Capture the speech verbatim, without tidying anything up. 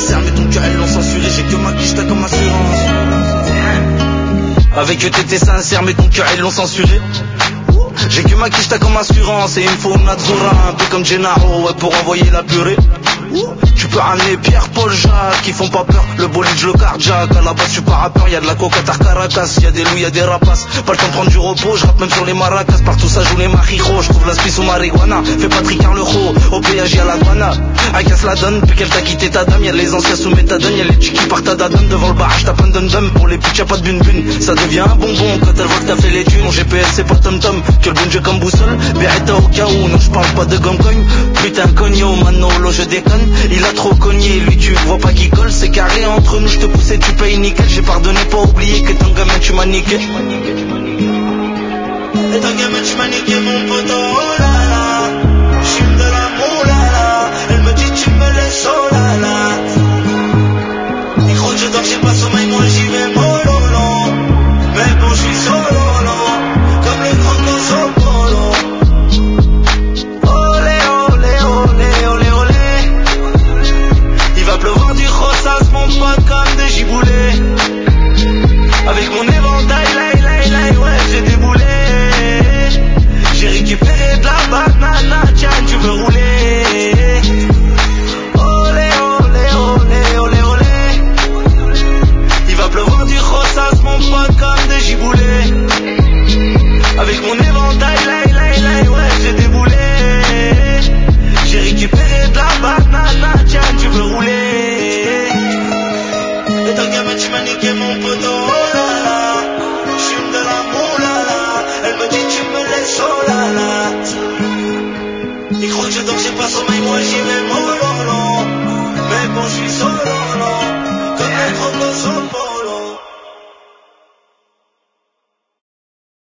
sincères, mais ton cœur elles l'ont censuré. J'ai que ma quiche, t'as comme assurance. Avec eux t'étais sincère, mais ton cœur ils l'ont censuré. J'ai que ma quiche, t'as comme assurance. Et il me faut une Azzurra, un peu comme Gennaro, ouais, pour envoyer la purée. Tu peux ramener Pierre, Paul, Jacques, qui font pas peur. Le bolide, je le carjack. À la base, je suis pas rappeur. Y'a de la coca, t'as Caracas. Y'a des loups, y'a des rapaces. Pas le temps de prendre du repos. Je rappe même sur les maracas. Partout ça joue les marijuana. Je trouve la spice au marijuana. Fais pas tricard le ro. Au péage, y'a la guana. Agace la donne. Puis qu'elle t'a quitté ta dame. Y'a les anciens sous méthadone. Y'a les petits qui partent à dadam. Devant le barrage, t'as plein de dum. Pour les putes, y'a pas de bune bune. Ça devient un bonbon quand elle voit que t'as fait les thunes. Mon G P S, c'est pas tom tom. Que le bon Dieu comme boussole. Beretta au cas où. Non, je parle pas de gomme-cogne. Putain, cogno, Manolo, je déconne. Il a trop cogné, lui tu vois pas qui colle. C'est carré entre nous, je te poussais, tu payes nickel. J'ai pardonné, pas oublié que ton gamin tu m'as niqué. Et ton gamin tu m'as niqué mon poteau. Oh là là, j'fume de l'amour là là. Elle me dit tu me laisses oh là là. Il croit que je dors, j'ai pas sommeil, moi j'y vais mollo. Mais bon j'suis solo, comme les grands dans son polo. Il va pleuvoir du rosas, mon pote, comme des giboulées. Avec mon éventail, laï, laï, laï, ouais, j'ai déboulé. J'ai récupéré de la banana, tiens, tu veux rouler. Olé, olé, olé, olé, olé. Il va pleuvoir du rosas, mon pote, comme des giboulées. Avec mon éventail,